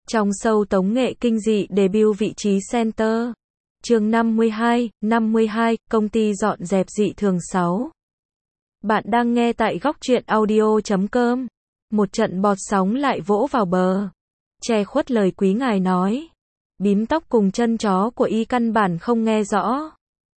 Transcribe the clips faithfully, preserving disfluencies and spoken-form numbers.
Trong show tống nghệ kinh dị debut vị trí center. Chương năm mươi hai, năm mươi hai, công ty dọn dẹp dị thường sáu. Bạn đang nghe tại góc truyện audio chấm com. Một trận bọt sóng lại vỗ vào bờ. Che khuất lời quý ngài nói. Bím tóc cùng chân chó của y căn bản không nghe rõ.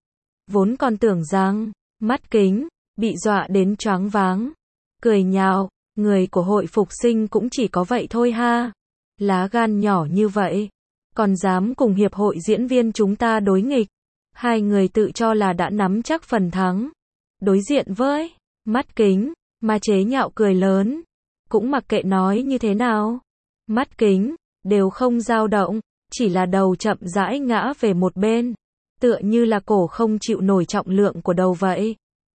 Vốn còn tưởng rằng, mắt kính, bị dọa đến choáng váng. Cười nhạo, người của hội phục sinh cũng chỉ có vậy thôi ha. Lá gan nhỏ như vậy, còn dám cùng hiệp hội diễn viên chúng ta đối nghịch. Hai người tự cho là đã nắm chắc phần thắng. Đối diện với mắt kính, mà chế nhạo cười lớn. Cũng mặc kệ nói như thế nào. Mắt kính, đều không dao động, chỉ là đầu chậm rãi ngã về một bên. Tựa như là cổ không chịu nổi trọng lượng của đầu vậy.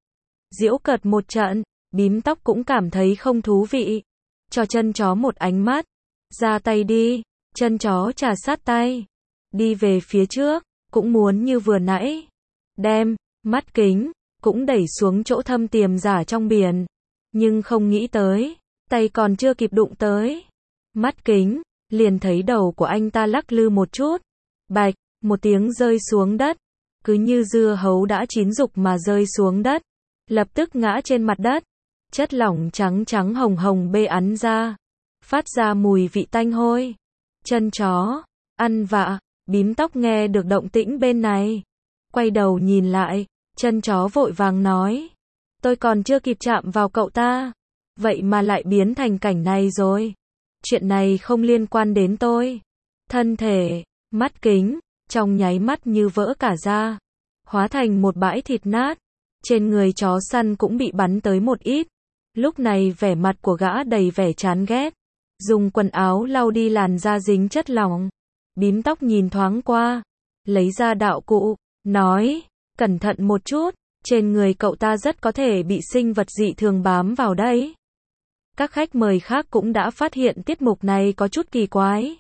Giễu cợt một trận, bím tóc cũng cảm thấy không thú vị. Cho chân chó một ánh mắt. Ra tay đi, chân chó trà sát tay. Đi về phía trước, cũng muốn như vừa nãy. Đem, mắt kính, cũng đẩy xuống chỗ thâm tiềm giả trong biển. Nhưng không nghĩ tới, tay còn chưa kịp đụng tới. Mắt kính, liền thấy đầu của anh ta lắc lư một chút. Bạch, một tiếng rơi xuống đất. Cứ như dưa hấu đã chín rục mà rơi xuống đất. Lập tức ngã trên mặt đất. Chất lỏng trắng trắng hồng hồng bê ắn ra. Phát ra mùi vị tanh hôi. Chân chó, ăn vạ, bím tóc nghe được động tĩnh bên này. Quay đầu nhìn lại, chân chó vội vàng nói. Tôi còn chưa kịp chạm vào cậu ta. Vậy mà lại biến thành cảnh này rồi. Chuyện này không liên quan đến tôi. Thân thể, mắt kính, trong nháy mắt như vỡ cả ra. Hóa thành một bãi thịt nát. Trên người chó săn cũng bị bắn tới một ít. Lúc này vẻ mặt của gã đầy vẻ chán ghét. Dùng quần áo lau đi làn da dính chất lỏng. Bím tóc nhìn thoáng qua. Lấy ra đạo cụ. Nói. Cẩn thận một chút. Trên người cậu ta rất có thể bị sinh vật dị thường bám vào đấy. Các khách mời khác cũng đã phát hiện tiết mục này có chút kỳ quái.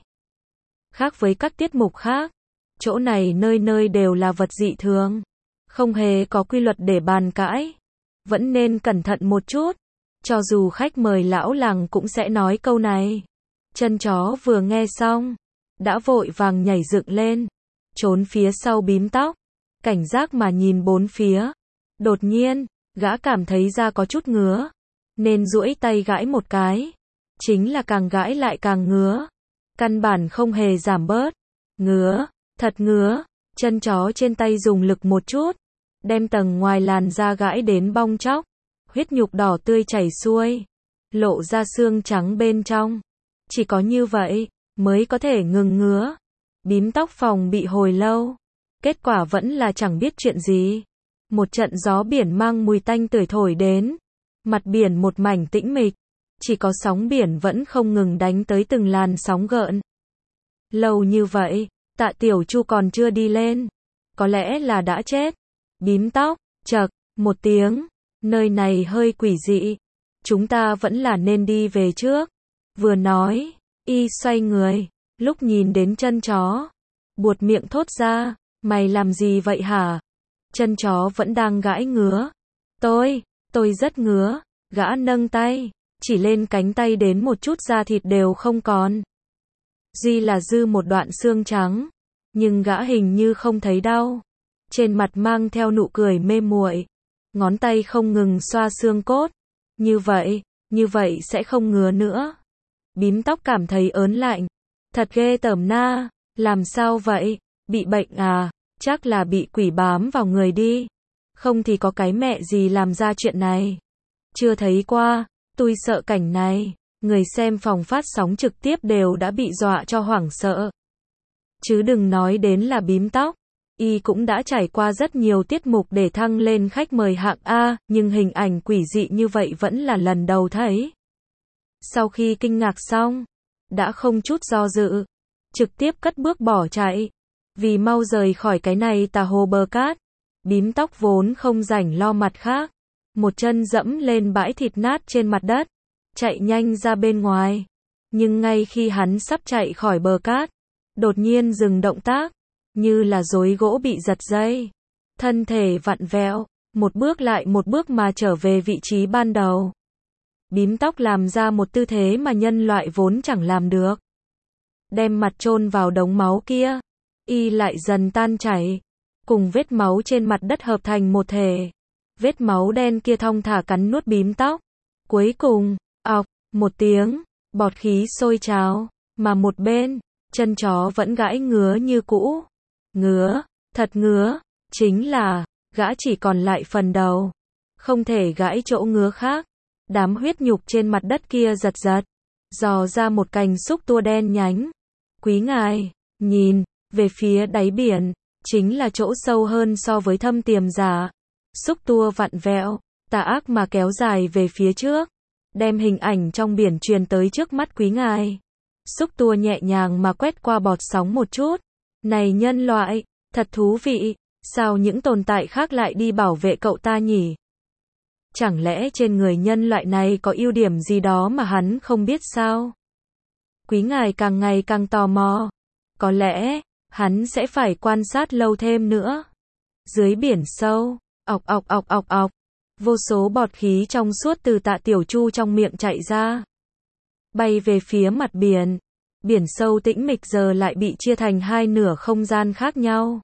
Khác với các tiết mục khác. Chỗ này nơi nơi đều là vật dị thường. Không hề có quy luật để bàn cãi. Vẫn nên cẩn thận một chút. Cho dù khách mời lão làng cũng sẽ nói câu này. Chân chó vừa nghe xong, đã vội vàng nhảy dựng lên, trốn phía sau bím tóc, cảnh giác mà nhìn bốn phía. Đột nhiên, gã cảm thấy da có chút ngứa, nên duỗi tay gãi một cái. Chính là càng gãi lại càng ngứa. Căn bản không hề giảm bớt. Ngứa, thật ngứa. Chân chó trên tay dùng lực một chút, đem tầng ngoài làn da gãi đến bong tróc. Huyết nhục đỏ tươi chảy xuôi, lộ ra xương trắng bên trong. Chỉ có như vậy, mới có thể ngừng ngứa. Bím tóc phòng bị hồi lâu. Kết quả vẫn là chẳng biết chuyện gì. Một trận gió biển mang mùi tanh tưởi thổi đến. Mặt biển một mảnh tĩnh mịch. Chỉ có sóng biển vẫn không ngừng đánh tới từng làn sóng gợn. Lâu như vậy, Tạ Tiểu Chu còn chưa đi lên. Có lẽ là đã chết. Bím tóc, chậc, một tiếng. Nơi này hơi quỷ dị. Chúng ta vẫn là nên đi về trước. Vừa nói, y xoay người. Lúc nhìn đến chân chó, buột miệng thốt ra. Mày làm gì vậy hả? Chân chó vẫn đang gãi ngứa. Tôi, tôi rất ngứa. Gã nâng tay, chỉ lên cánh tay đến một chút da thịt đều không còn. Duy là dư một đoạn xương trắng. Nhưng gã hình như không thấy đau. Trên mặt mang theo nụ cười mê muội. Ngón tay không ngừng xoa xương cốt. Như vậy, như vậy sẽ không ngứa nữa. Bím tóc cảm thấy ớn lạnh. Thật ghê tởm na. Làm sao vậy? Bị bệnh à? Chắc là bị quỷ bám vào người đi. Không thì có cái mẹ gì làm ra chuyện này. Chưa thấy qua. Tôi sợ cảnh này. Người xem phòng phát sóng trực tiếp đều đã bị dọa cho hoảng sợ. Chứ đừng nói đến là bím tóc. Y cũng đã trải qua rất nhiều tiết mục để thăng lên khách mời hạng A, nhưng hình ảnh quỷ dị như vậy vẫn là lần đầu thấy. Sau khi kinh ngạc xong, đã không chút do dự, trực tiếp cất bước bỏ chạy. Vì mau rời khỏi cái này tà hồ bờ cát, bím tóc vốn không rảnh lo mặt khác. Một chân dẫm lên bãi thịt nát trên mặt đất, chạy nhanh ra bên ngoài. Nhưng ngay khi hắn sắp chạy khỏi bờ cát, đột nhiên dừng động tác. Như là rối gỗ bị giật dây. Thân thể vặn vẹo, một bước lại một bước mà trở về vị trí ban đầu. Bím tóc làm ra một tư thế mà nhân loại vốn chẳng làm được. đem mặt chôn vào đống máu kia. Y lại dần tan chảy, cùng vết máu trên mặt đất hợp thành một thể. Vết máu đen kia thong thả cắn nuốt bím tóc. Cuối cùng, ọc, một tiếng, bọt khí sôi trào, mà một bên, chân chó vẫn gãi ngứa như cũ. Ngứa, thật ngứa, chính là, gã chỉ còn lại phần đầu. Không thể gãi chỗ ngứa khác. Đám huyết nhục trên mặt đất kia giật giật, dò ra một cành xúc tua đen nhánh. Quý ngài, nhìn, về phía đáy biển, chính là chỗ sâu hơn so với thâm tiềm giả. Xúc tua vặn vẹo, tà ác mà kéo dài về phía trước, đem hình ảnh trong biển truyền tới trước mắt quý ngài. Xúc tua nhẹ nhàng mà quét qua bọt sóng một chút. Này nhân loại, thật thú vị, sao những tồn tại khác lại đi bảo vệ cậu ta nhỉ? Chẳng lẽ trên người nhân loại này có ưu điểm gì đó mà hắn không biết sao? Quý ngài càng ngày càng tò mò. Có lẽ, hắn sẽ phải quan sát lâu thêm nữa. Dưới biển sâu, ọc ọc ọc ọc ọc, vô số bọt khí trong suốt từ Tạ Tiểu Chu trong miệng chạy ra, bay về phía mặt biển. Biển sâu tĩnh mịch giờ lại bị chia thành hai nửa không gian khác nhau.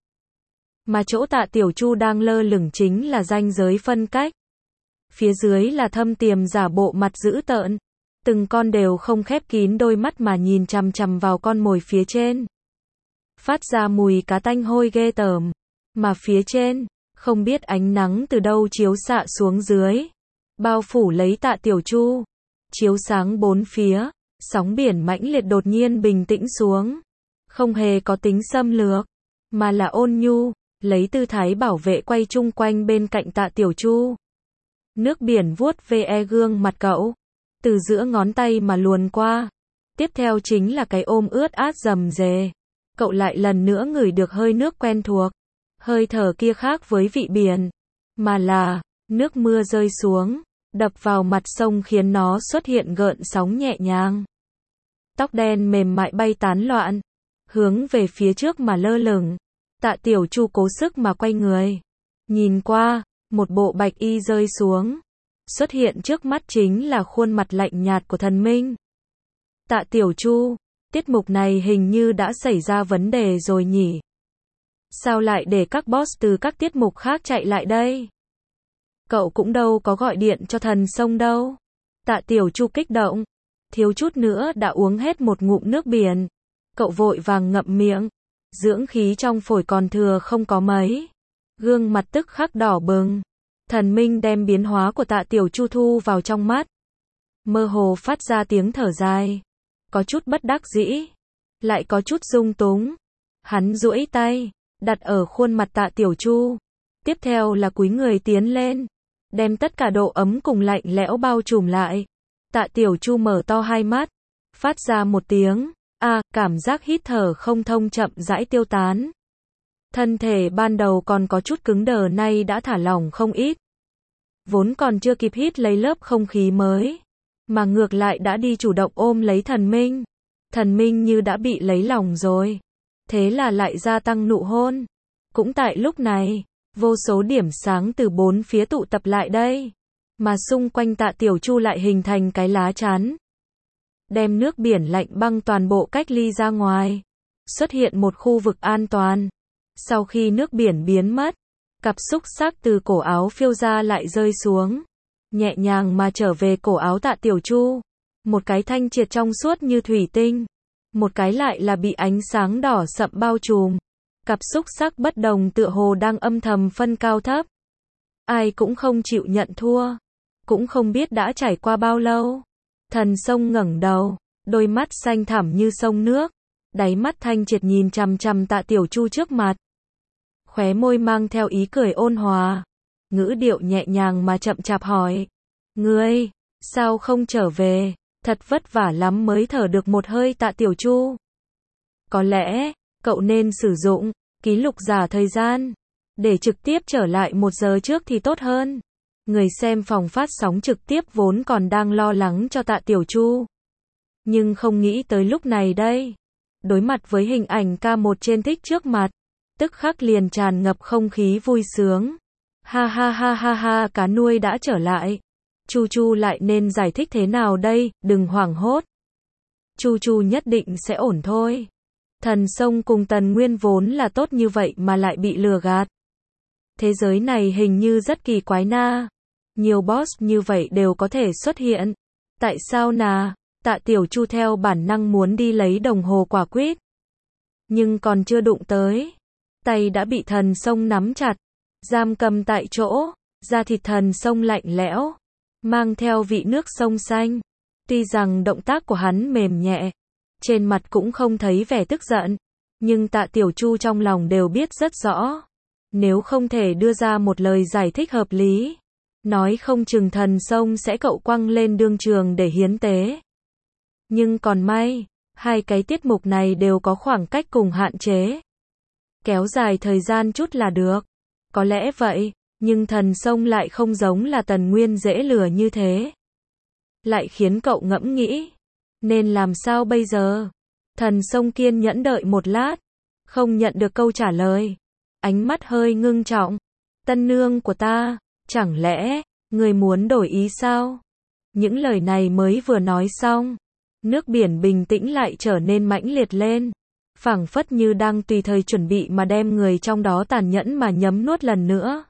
Mà chỗ Tạ Tiểu Chu đang lơ lửng chính là ranh giới phân cách. Phía dưới là thâm tiềm giả bộ mặt dữ tợn. Từng con đều không khép kín đôi mắt mà nhìn chằm chằm vào con mồi phía trên. Phát ra mùi cá tanh hôi ghê tởm. Mà phía trên, không biết ánh nắng từ đâu chiếu xạ xuống dưới. Bao phủ lấy Tạ Tiểu Chu. Chiếu sáng bốn phía, sóng biển mãnh liệt đột nhiên bình tĩnh xuống. Không hề có tính xâm lược, mà là ôn nhu, lấy tư thái bảo vệ quay chung quanh bên cạnh Tạ Tiểu Chu. Nước biển vuốt ve gương mặt cậu, từ giữa ngón tay mà luồn qua. Tiếp theo chính là cái ôm ướt át rầm rề. Cậu lại lần nữa ngửi được hơi nước quen thuộc. Hơi thở kia khác với vị biển, mà là nước mưa rơi xuống, đập vào mặt sông khiến nó xuất hiện gợn sóng nhẹ nhàng. Tóc đen mềm mại bay tán loạn, hướng về phía trước mà lơ lửng. Tạ Tiểu Chu cố sức mà quay người, nhìn qua, một bộ bạch y rơi xuống. Xuất hiện trước mắt chính là khuôn mặt lạnh nhạt của thần minh. Tạ Tiểu Chu, tiết mục này hình như đã xảy ra vấn đề rồi nhỉ? Sao lại để các boss từ các tiết mục khác chạy lại đây? Cậu cũng đâu có gọi điện cho thần sông đâu. Tạ Tiểu Chu kích động, thiếu chút nữa đã uống hết một ngụm nước biển. Cậu vội vàng ngậm miệng, dưỡng khí trong phổi còn thừa không có mấy. Gương mặt tức khắc đỏ bừng. Thần minh đem biến hóa của Tạ Tiểu Chu thu vào trong mắt. Mơ hồ phát ra tiếng thở dài. Có chút bất đắc dĩ, lại có chút dung túng. Hắn duỗi tay, đặt ở khuôn mặt Tạ Tiểu Chu. Tiếp theo là cúi người tiến lên, đem tất cả độ ấm cùng lạnh lẽo bao trùm lại. Tạ Tiểu Chu mở to hai mắt, phát ra một tiếng, a, cảm giác hít thở không thông chậm rãi tiêu tán. Thân thể ban đầu còn có chút cứng đờ nay đã thả lỏng không ít. Vốn còn chưa kịp hít lấy lớp không khí mới, mà ngược lại đã đi chủ động ôm lấy thần minh. Thần minh như đã bị lấy lòng rồi. Thế là lại gia tăng nụ hôn. Cũng tại lúc này, vô số điểm sáng từ bốn phía tụ tập lại đây. Mà xung quanh Tạ Tiểu Chu lại hình thành cái lá chắn. Đem nước biển lạnh băng toàn bộ cách ly ra ngoài. Xuất hiện một khu vực an toàn. Sau khi nước biển biến mất, cặp xúc xắc từ cổ áo phiêu ra lại rơi xuống. Nhẹ nhàng mà trở về cổ áo Tạ Tiểu Chu. Một cái thanh triệt trong suốt như thủy tinh. Một cái lại là bị ánh sáng đỏ sậm bao trùm. Cặp xúc xắc bất đồng tựa hồ đang âm thầm phân cao thấp. Ai cũng không chịu nhận thua. Cũng không biết đã trải qua bao lâu. Thần sông ngẩng đầu, đôi mắt xanh thẳm như sông nước. Đáy mắt thanh triệt nhìn chằm chằm Tạ Tiểu Chu trước mặt. Khóe môi mang theo ý cười ôn hòa. Ngữ điệu nhẹ nhàng mà chậm chạp hỏi. Ngươi, sao không trở về? Thật vất vả lắm mới thở được một hơi Tạ Tiểu Chu. Có lẽ, cậu nên sử dụng ký lục giả thời gian, để trực tiếp trở lại một giờ trước thì tốt hơn. Người xem phòng phát sóng trực tiếp vốn còn đang lo lắng cho Tạ Tiểu Chu. Nhưng không nghĩ tới lúc này đây. Đối mặt với hình ảnh ca một trên tích trước mặt, tức khắc liền tràn ngập không khí vui sướng. Ha ha ha ha ha, cá nuôi đã trở lại. Chu Chu lại nên giải thích thế nào đây, đừng hoảng hốt. Chu Chu nhất định sẽ ổn thôi. Thần Sông cùng Tần Nguyên vốn là tốt như vậy mà lại bị lừa gạt. Thế giới này hình như rất kỳ quái na. Nhiều boss như vậy đều có thể xuất hiện. Tại sao nà? Tạ Tiểu Chu theo bản năng muốn đi lấy đồng hồ quả quýt. Nhưng còn chưa đụng tới. Tay đã bị Thần Sông nắm chặt. Giam cầm tại chỗ. Da thịt Thần Sông lạnh lẽo. Mang theo vị nước sông xanh. Tuy rằng động tác của hắn mềm nhẹ. Trên mặt cũng không thấy vẻ tức giận. Nhưng Tạ Tiểu Chu trong lòng đều biết rất rõ. Nếu không thể đưa ra một lời giải thích hợp lý. Nói không chừng Thần Sông sẽ cậu quăng lên đương trường để hiến tế. Nhưng còn may, hai cái tiết mục này đều có khoảng cách cùng hạn chế. Kéo dài thời gian chút là được. Có lẽ vậy, nhưng Thần Sông lại không giống là Tần Nguyên dễ lừa như thế. Lại khiến cậu ngẫm nghĩ. Nên làm sao bây giờ? Thần Sông kiên nhẫn đợi một lát. Không nhận được câu trả lời. Ánh mắt hơi ngưng trọng. Tân nương của ta, chẳng lẽ, người muốn đổi ý sao? Những lời này mới vừa nói xong. Nước biển bình tĩnh lại trở nên mãnh liệt lên. Phảng phất như đang tùy thời chuẩn bị mà đem người trong đó tàn nhẫn mà nhấm nuốt lần nữa.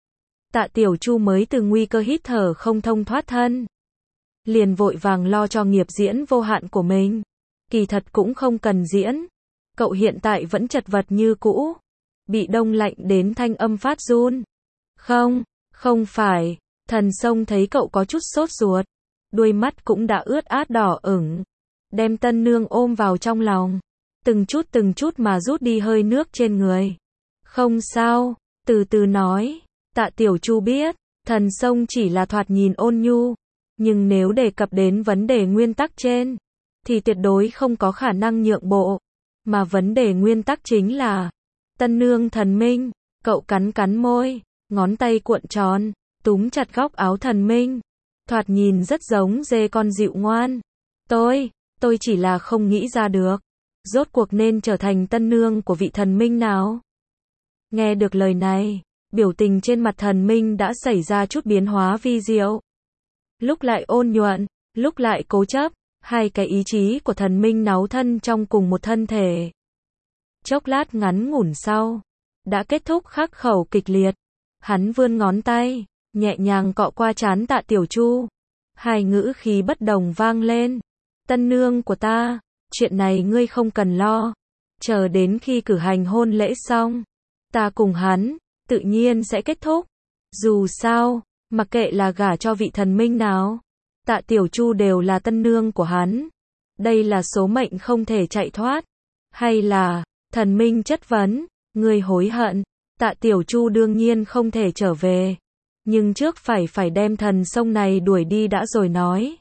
Tạ Tiểu Chu mới từ nguy cơ hít thở không thông thoát thân. Liền vội vàng lo cho nghiệp diễn vô hạn của mình. Kỳ thật cũng không cần diễn. Cậu hiện tại vẫn chật vật như cũ. Bị đông lạnh đến thanh âm phát run. Không, không phải. Thần Sông thấy cậu có chút sốt ruột. Đuôi mắt cũng đã ướt át đỏ ửng. Đem tân nương ôm vào trong lòng. Từng chút từng chút mà rút đi hơi nước trên người. Không sao, từ từ nói. Tạ Tiểu Chu biết, Thần Sông chỉ là thoạt nhìn ôn nhu. Nhưng nếu đề cập đến vấn đề nguyên tắc trên, thì tuyệt đối không có khả năng nhượng bộ. Mà vấn đề nguyên tắc chính là tân nương thần minh. Cậu cắn cắn môi, ngón tay cuộn tròn, túm chặt góc áo thần minh. Thoạt nhìn rất giống dê con dịu ngoan. Tôi, tôi chỉ là không nghĩ ra được. Rốt cuộc nên trở thành tân nương của vị thần minh nào? Nghe được lời này, biểu tình trên mặt thần minh đã xảy ra chút biến hóa vi diệu. Lúc lại ôn nhuận, lúc lại cố chấp, hai cái ý chí của thần minh náu thân trong cùng một thân thể. Chốc lát ngắn ngủn sau, đã kết thúc khắc khẩu kịch liệt. Hắn vươn ngón tay, nhẹ nhàng cọ qua trán Tạ Tiểu Chu. Hai ngữ khí bất đồng vang lên. Tân nương của ta, chuyện này ngươi không cần lo. Chờ đến khi cử hành hôn lễ xong, ta cùng hắn, tự nhiên sẽ kết thúc. Dù sao, mặc kệ là gả cho vị thần minh nào, Tạ Tiểu Chu đều là tân nương của hắn. Đây là số mệnh không thể chạy thoát. Hay là, thần minh chất vấn, ngươi hối hận. Tạ Tiểu Chu đương nhiên không thể trở về. Nhưng trước phải phải đem Thần Sông này đuổi đi đã rồi nói.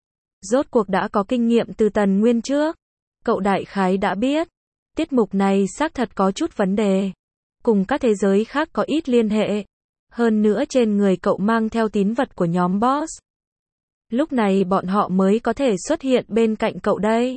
Rốt cuộc đã có kinh nghiệm từ Tần Nguyên trước. Cậu đại khái đã biết. Tiết mục này xác thật có chút vấn đề. Cùng các thế giới khác có ít liên hệ. Hơn nữa trên người cậu mang theo tín vật của nhóm boss. Lúc này bọn họ mới có thể xuất hiện bên cạnh cậu đây.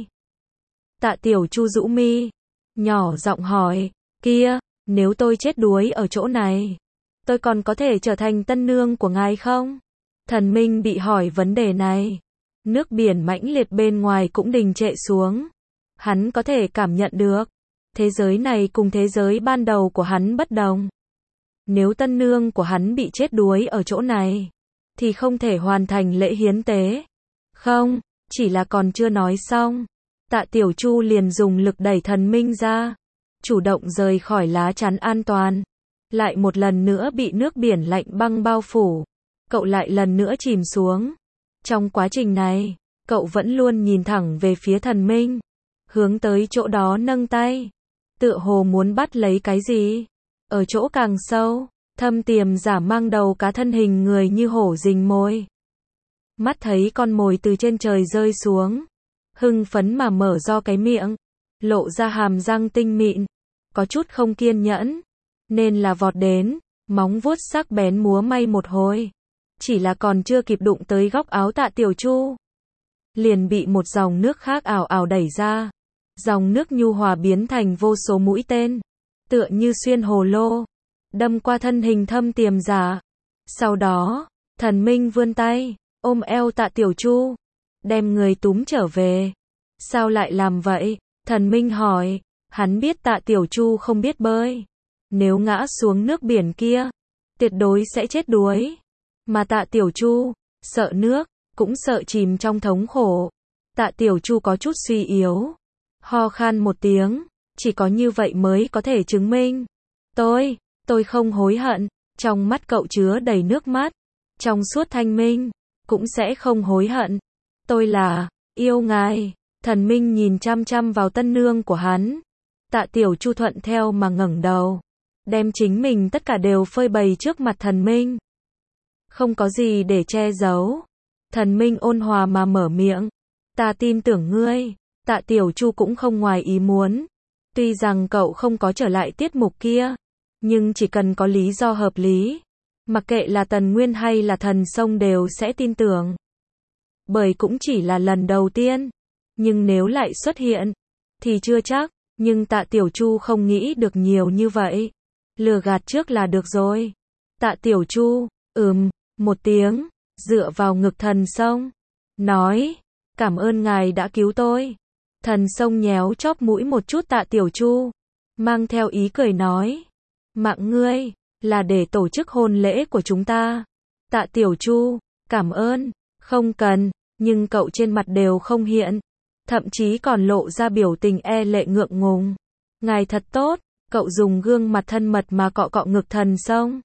Tạ Tiểu Chu rũ mi. Nhỏ giọng hỏi. Kia, nếu tôi chết đuối ở chỗ này, tôi còn có thể trở thành tân nương của ngài không? Thần minh bị hỏi vấn đề này. Nước biển mãnh liệt bên ngoài cũng đình trệ xuống. Hắn có thể cảm nhận được. Thế giới này cùng thế giới ban đầu của hắn bất đồng. Nếu tân nương của hắn bị chết đuối ở chỗ này, thì không thể hoàn thành lễ hiến tế. Không, chỉ là còn chưa nói xong. Tạ Tiểu Chu liền dùng lực đẩy thần minh ra. Chủ động rời khỏi lá chắn an toàn. Lại một lần nữa bị nước biển lạnh băng bao phủ. Cậu lại lần nữa chìm xuống. Trong quá trình này, cậu vẫn luôn nhìn thẳng về phía thần minh. Hướng tới chỗ đó nâng tay. Tựa hồ muốn bắt lấy cái gì. Ở chỗ càng sâu, thâm tiềm giả mang đầu cá thân hình người như hổ rình mồi. Mắt thấy con mồi từ trên trời rơi xuống. Hưng phấn mà mở do cái miệng. Lộ ra hàm răng tinh mịn. Có chút không kiên nhẫn. Nên là vọt đến. Móng vuốt sắc bén múa may một hồi. Chỉ là còn chưa kịp đụng tới góc áo Tạ Tiểu Chu. Liền bị một dòng nước khác ảo ảo đẩy ra. Dòng nước nhu hòa biến thành vô số mũi tên. Tựa như xuyên hồ lô. Đâm qua thân hình thâm tiềm giả. Sau đó, thần minh vươn tay. Ôm eo Tạ Tiểu Chu. Đem người túm trở về. Sao lại làm vậy? Thần Minh hỏi. Hắn biết Tạ Tiểu Chu không biết bơi. Nếu ngã xuống nước biển kia, tuyệt đối sẽ chết đuối. Mà Tạ Tiểu Chu, sợ nước, cũng sợ chìm trong thống khổ. Tạ Tiểu Chu có chút suy yếu. Ho khan một tiếng, chỉ có như vậy mới có thể chứng minh. Tôi, tôi không hối hận. Trong mắt cậu chứa đầy nước mắt. Trong suốt thanh minh, cũng sẽ không hối hận. Tôi là, yêu ngài. Thần Minh nhìn chăm chăm vào tân nương của hắn. Tạ Tiểu Chu thuận theo mà ngẩng đầu. Đem chính mình tất cả đều phơi bày trước mặt Thần Minh. Không có gì để che giấu. Thần Minh ôn hòa mà mở miệng. Ta tin tưởng ngươi. Tạ Tiểu Chu cũng không ngoài ý muốn. Tuy rằng cậu không có trở lại tiết mục kia, nhưng chỉ cần có lý do hợp lý, mặc kệ là Tần Nguyên hay là Thần Sông đều sẽ tin tưởng. Bởi cũng chỉ là lần đầu tiên, nhưng nếu lại xuất hiện, thì chưa chắc, nhưng Tạ Tiểu Chu không nghĩ được nhiều như vậy. Lừa gạt trước là được rồi. Tạ Tiểu Chu, ừm, một tiếng, dựa vào ngực Thần Sông, nói, cảm ơn ngài đã cứu tôi. Thần Sông nhéo chóp mũi một chút Tạ Tiểu Chu, mang theo ý cười nói, mạng ngươi, là để tổ chức hôn lễ của chúng ta. Tạ Tiểu Chu, cảm ơn, không cần, nhưng cậu trên mặt đều không hiện, thậm chí còn lộ ra biểu tình e lệ ngượng ngùng. Ngài thật tốt, cậu dùng gương mặt thân mật mà cọ cọ ngực Thần Sông.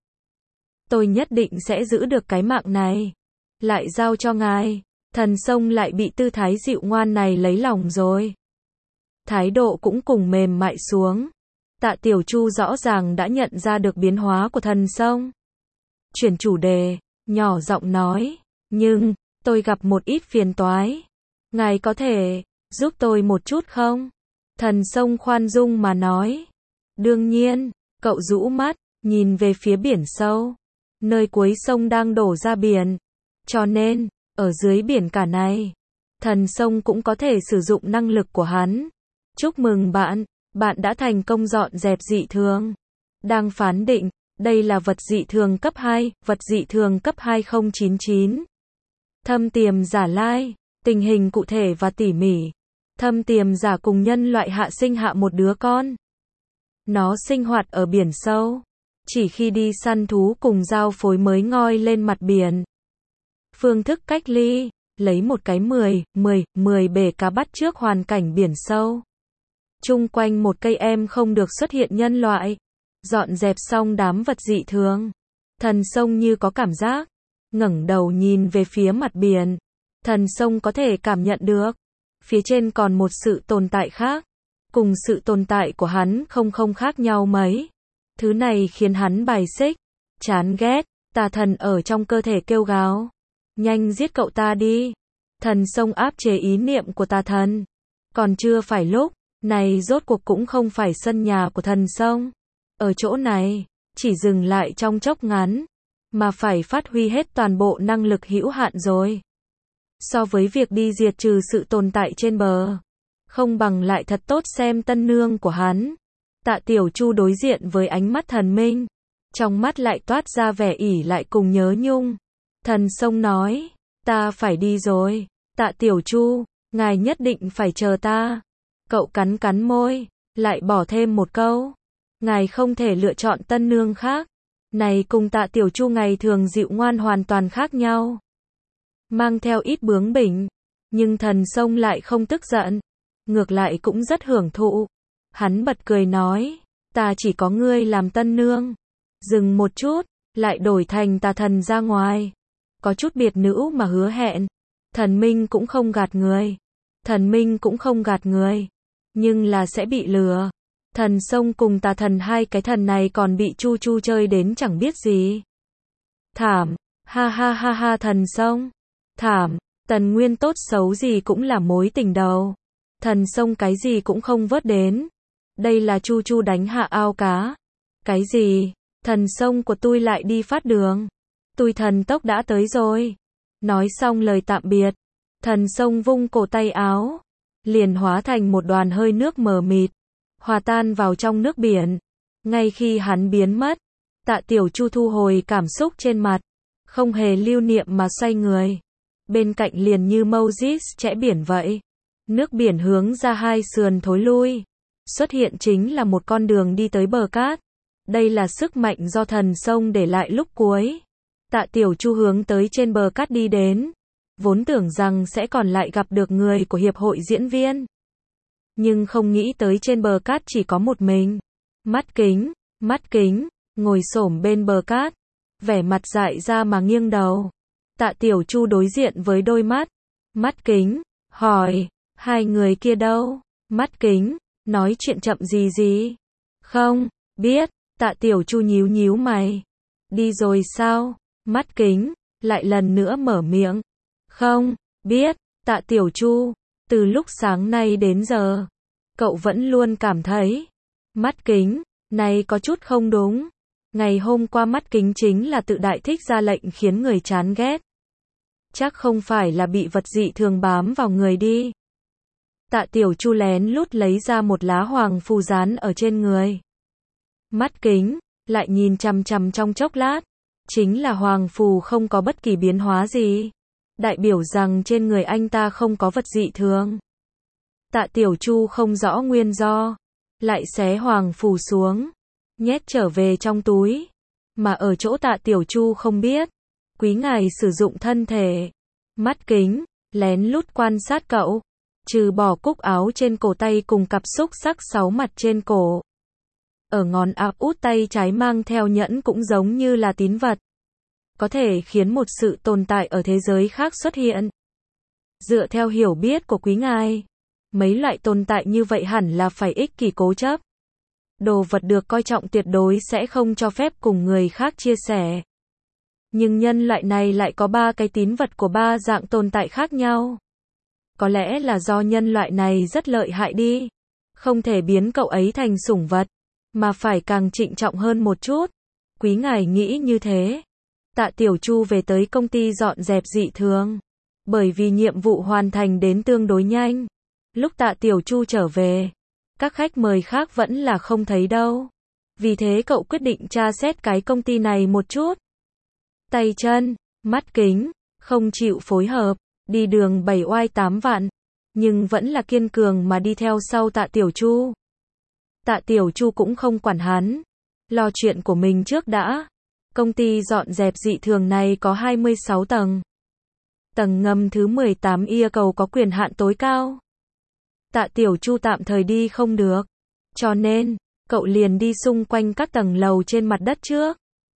Tôi nhất định sẽ giữ được cái mạng này, lại giao cho ngài. Thần Sông lại bị tư thái dịu ngoan này lấy lòng rồi. Thái độ cũng cùng mềm mại xuống. Tạ Tiểu Chu rõ ràng đã nhận ra được biến hóa của Thần Sông. Chuyển chủ đề, nhỏ giọng nói, nhưng, tôi gặp một ít phiền toái. Ngài có thể, giúp tôi một chút không? Thần Sông khoan dung mà nói. Đương nhiên, cậu rũ mắt, nhìn về phía biển sâu. Nơi cuối sông đang đổ ra biển. Cho nên, ở dưới biển cả này, Thần Sông cũng có thể sử dụng năng lực của hắn. Chúc mừng bạn, bạn đã thành công dọn dẹp dị thường. Đang phán định, đây là vật dị thường cấp hai, vật dị thường cấp hai không chín chín. Thâm tiềm giả lai, tình hình cụ thể và tỉ mỉ. Thâm tiềm giả cùng nhân loại hạ sinh hạ một đứa con. Nó sinh hoạt ở biển sâu. Chỉ khi đi săn thú cùng giao phối mới ngoi lên mặt biển. Phương thức cách ly, lấy một cái mười, mười, mười bể cá bắt trước hoàn cảnh biển sâu. Chung quanh một cây em không được xuất hiện nhân loại. Dọn dẹp xong đám vật dị thường. Thần Sông như có cảm giác. Ngẩng đầu nhìn về phía mặt biển. Thần Sông có thể cảm nhận được. Phía trên còn một sự tồn tại khác. Cùng sự tồn tại của hắn không không khác nhau mấy. Thứ này khiến hắn bài xích. Chán ghét. Tà thần ở trong cơ thể kêu gào. Nhanh giết cậu ta đi. Thần Sông áp chế ý niệm của tà thần. Còn chưa phải lúc. Này rốt cuộc cũng không phải sân nhà của Thần Sông. Ở chỗ này, chỉ dừng lại trong chốc ngắn, mà phải phát huy hết toàn bộ năng lực hữu hạn rồi. So với việc đi diệt trừ sự tồn tại trên bờ, không bằng lại thật tốt xem tân nương của hắn. Tạ Tiểu Chu đối diện với ánh mắt Thần Minh, trong mắt lại toát ra vẻ ỉ lại cùng nhớ nhung. Thần Sông nói, ta phải đi rồi. Tạ Tiểu Chu, ngài nhất định phải chờ ta. Cậu cắn cắn môi, lại bỏ thêm một câu. Ngài không thể lựa chọn tân nương khác. Này cùng Tạ Tiểu Chu ngày thường dịu ngoan hoàn toàn khác nhau. Mang theo ít bướng bỉnh. Nhưng Thần Sông lại không tức giận. Ngược lại cũng rất hưởng thụ. Hắn bật cười nói. Ta chỉ có ngươi làm tân nương. Dừng một chút, lại đổi thành tà thần ra ngoài. Có chút biệt nữ mà hứa hẹn. Thần Minh cũng không gạt người. Thần Minh cũng không gạt người. Nhưng là sẽ bị lừa. Thần Sông cùng tà thần hai cái thần này còn bị Chu Chu chơi đến chẳng biết gì. Thảm. Ha ha ha ha Thần Sông. Thảm. Tần Nguyên tốt xấu gì cũng là mối tình đầu. Thần Sông cái gì cũng không vớt đến. Đây là Chu Chu đánh hạ ao cá. Cái gì? Thần Sông của tôi lại đi phát đường. Tôi thần tốc đã tới rồi. Nói xong lời tạm biệt. Thần Sông vung cổ tay áo. Liền hóa thành một đoàn hơi nước mờ mịt. Hòa tan vào trong nước biển. Ngay khi hắn biến mất. Tạ Tiểu Chu thu hồi cảm xúc trên mặt. Không hề lưu niệm mà xoay người. Bên cạnh liền như Moses chẽ biển vậy. Nước biển hướng ra hai sườn thối lui. Xuất hiện chính là một con đường đi tới bờ cát. Đây là sức mạnh do thần sông để lại lúc cuối. Tạ Tiểu Chu hướng tới trên bờ cát đi đến. Vốn tưởng rằng sẽ còn lại gặp được người của hiệp hội diễn viên. Nhưng không nghĩ tới trên bờ cát chỉ có một mình. Mắt Kính, Mắt Kính, ngồi xổm bên bờ cát. Vẻ mặt dại ra mà nghiêng đầu. Tạ Tiểu Chu đối diện với đôi mắt. Mắt Kính, hỏi, hai người kia đâu? Mắt Kính, nói chuyện chậm gì gì? Không, biết. Tạ Tiểu Chu nhíu nhíu mày. Đi rồi sao? Mắt Kính, lại lần nữa mở miệng. Không, biết. Tạ Tiểu Chu, từ lúc sáng nay đến giờ, cậu vẫn luôn cảm thấy. Mắt Kính, này có chút không đúng. Ngày hôm qua Mắt Kính chính là tự đại thích ra lệnh khiến người chán ghét. Chắc không phải là bị vật dị thường bám vào người đi. Tạ Tiểu Chu lén lút lấy ra một lá hoàng phù dán ở trên người. Mắt Kính, lại nhìn chằm chằm trong chốc lát. Chính là hoàng phù không có bất kỳ biến hóa gì. Đại biểu rằng trên người anh ta không có vật dị thường. Tạ Tiểu Chu không rõ nguyên do. Lại xé hoàng phù xuống. Nhét trở về trong túi. Mà ở chỗ Tạ Tiểu Chu không biết. Quý ngài sử dụng thân thể. Mắt Kính, lén lút quan sát cậu. Trừ bỏ cúc áo trên cổ tay cùng cặp xúc sắc sáu mặt trên cổ. Ở ngón áp út tay trái mang theo nhẫn cũng giống như là tín vật. Có thể khiến một sự tồn tại ở thế giới khác xuất hiện. Dựa theo hiểu biết của quý ngài, mấy loại tồn tại như vậy hẳn là phải ích kỷ cố chấp. Đồ vật được coi trọng tuyệt đối sẽ không cho phép cùng người khác chia sẻ. Nhưng nhân loại này lại có ba cái tín vật của ba dạng tồn tại khác nhau. Có lẽ là do nhân loại này rất lợi hại đi. Không thể biến cậu ấy thành sủng vật, mà phải càng trịnh trọng hơn một chút. Quý ngài nghĩ như thế. Tạ Tiểu Chu về tới công ty dọn dẹp dị thường. Bởi vì nhiệm vụ hoàn thành đến tương đối nhanh. Lúc Tạ Tiểu Chu trở về, các khách mời khác vẫn là không thấy đâu. Vì thế cậu quyết định tra xét cái công ty này một chút. Tay chân, Mắt Kính, không chịu phối hợp, đi đường bảy oai tám vạn. Nhưng vẫn là kiên cường mà đi theo sau Tạ Tiểu Chu. Tạ Tiểu Chu cũng không quản hắn. Lo chuyện của mình trước đã. Công ty dọn dẹp dị thường này có hai mươi sáu tầng. Tầng ngầm thứ mười tám yêu cầu có quyền hạn tối cao. Tạ Tiểu Chu tạm thời đi không được. Cho nên, cậu liền đi xung quanh các tầng lầu trên mặt đất trước.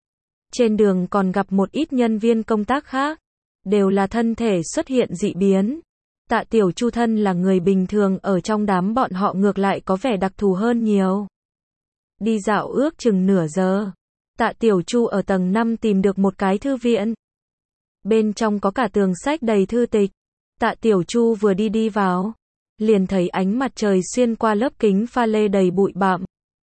Trên đường còn gặp một ít nhân viên công tác khác. Đều là thân thể xuất hiện dị biến. Tạ Tiểu Chu thân là người bình thường ở trong đám bọn họ ngược lại có vẻ đặc thù hơn nhiều. Đi dạo ước chừng nửa giờ. Tạ Tiểu Chu ở tầng năm tìm được một cái thư viện. Bên trong có cả tường sách đầy thư tịch. Tạ Tiểu Chu vừa đi đi vào, liền thấy ánh mặt trời xuyên qua lớp kính pha lê đầy bụi bặm,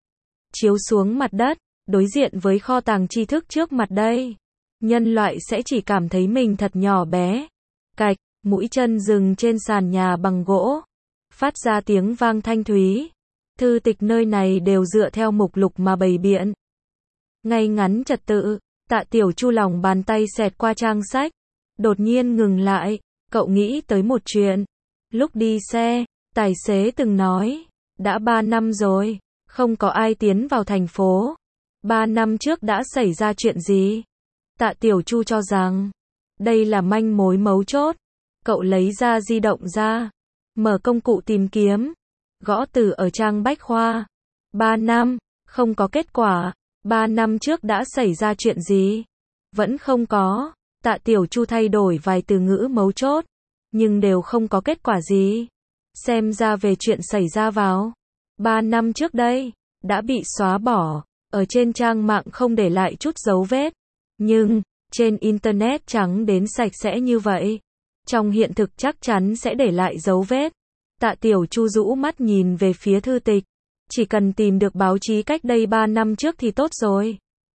chiếu xuống mặt đất, đối diện với kho tàng tri thức trước mặt đây. Nhân loại sẽ chỉ cảm thấy mình thật nhỏ bé. Cạch, mũi chân dừng trên sàn nhà bằng gỗ, phát ra tiếng vang thanh thúy. Thư tịch nơi này đều dựa theo mục lục mà bày biện. Ngay ngắn trật tự. Tạ Tiểu Chu lòng bàn tay xẹt qua trang sách. Đột nhiên ngừng lại. Cậu nghĩ tới một chuyện. Lúc đi xe, tài xế từng nói, đã ba năm rồi, không có ai tiến vào thành phố. Ba năm trước đã xảy ra chuyện gì? Tạ Tiểu Chu cho rằng, đây là manh mối mấu chốt. Cậu lấy ra di động ra, mở công cụ tìm kiếm, gõ từ ở trang bách khoa. Ba năm, không có kết quả. Ba năm trước đã xảy ra chuyện gì? Vẫn không có. Tạ Tiểu Chu thay đổi vài từ ngữ mấu chốt, nhưng đều không có kết quả gì. Xem ra về chuyện xảy ra vào ba năm trước đây, đã bị xóa bỏ. Ở trên trang mạng không để lại chút dấu vết. Nhưng, trên Internet trắng đến sạch sẽ như vậy. Trong hiện thực chắc chắn sẽ để lại dấu vết. Tạ Tiểu Chu rũ mắt nhìn về phía thư tịch. Chỉ cần tìm được báo chí cách đây ba năm trước thì tốt rồi.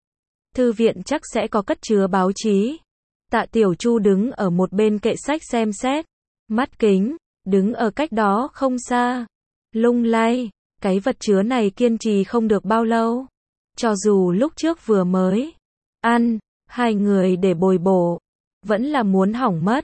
Thư viện chắc sẽ có cất chứa báo chí. Tạ Tiểu Chu đứng ở một bên kệ sách xem xét. Mắt Kính, đứng ở cách đó không xa. Lung lay, cái vật chứa này kiên trì không được bao lâu. Cho dù lúc trước vừa mới ăn, hai người để bồi bổ, vẫn là muốn hỏng mất.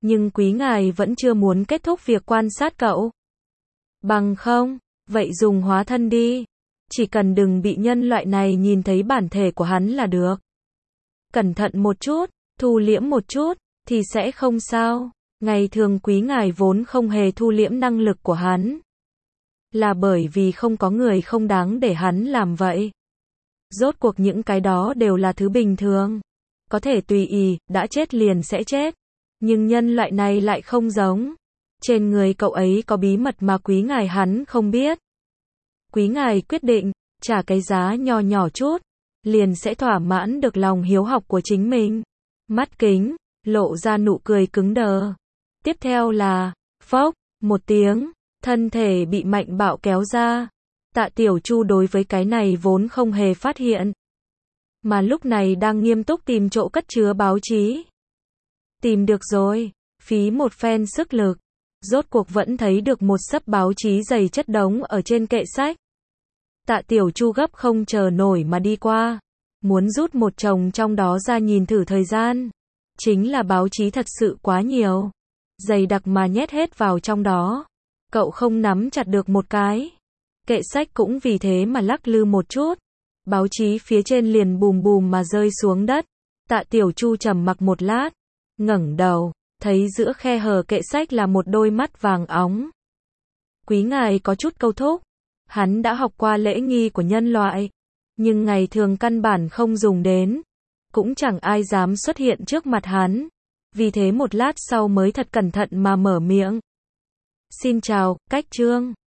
Nhưng quý ngài vẫn chưa muốn kết thúc việc quan sát cậu. Bằng không, vậy dùng hóa thân đi. Chỉ cần đừng bị nhân loại này nhìn thấy bản thể của hắn là được. Cẩn thận một chút, thu liễm một chút, thì sẽ không sao. Ngày thường quý ngài vốn không hề thu liễm năng lực của hắn. Là bởi vì không có người không đáng để hắn làm vậy. Rốt cuộc những cái đó đều là thứ bình thường. Có thể tùy ý, đã chết liền sẽ chết. Nhưng nhân loại này lại không giống. Trên người cậu ấy có bí mật mà quý ngài hắn không biết. Quý ngài quyết định, trả cái giá nho nhỏ chút, liền sẽ thỏa mãn được lòng hiếu học của chính mình. Mắt kính, lộ ra nụ cười cứng đờ. Tiếp theo là, phốc, một tiếng, thân thể bị mạnh bạo kéo ra. Tạ Tiểu Chu đối với cái này vốn không hề phát hiện. Mà lúc này đang nghiêm túc tìm chỗ cất chứa báo chí. Tìm được rồi, phí một phen sức lực. Rốt cuộc vẫn thấy được một xấp báo chí dày chất đống ở trên kệ sách. Tạ Tiểu Chu gấp không chờ nổi mà đi qua. Muốn rút một chồng trong đó ra nhìn thử thời gian. Chính là báo chí thật sự quá nhiều. Dày đặc mà nhét hết vào trong đó. Cậu không nắm chặt được một cái. Kệ sách cũng vì thế mà lắc lư một chút. Báo chí phía trên liền bùm bùm mà rơi xuống đất. Tạ Tiểu Chu trầm mặc một lát. Ngẩng đầu, thấy giữa khe hở kệ sách là một đôi mắt vàng óng. Quý ngài có chút câu thúc. Hắn đã học qua lễ nghi của nhân loại. Nhưng ngày thường căn bản không dùng đến. Cũng chẳng ai dám xuất hiện trước mặt hắn. Vì thế một lát sau mới thật cẩn thận mà mở miệng. Xin chào, Cách Trương.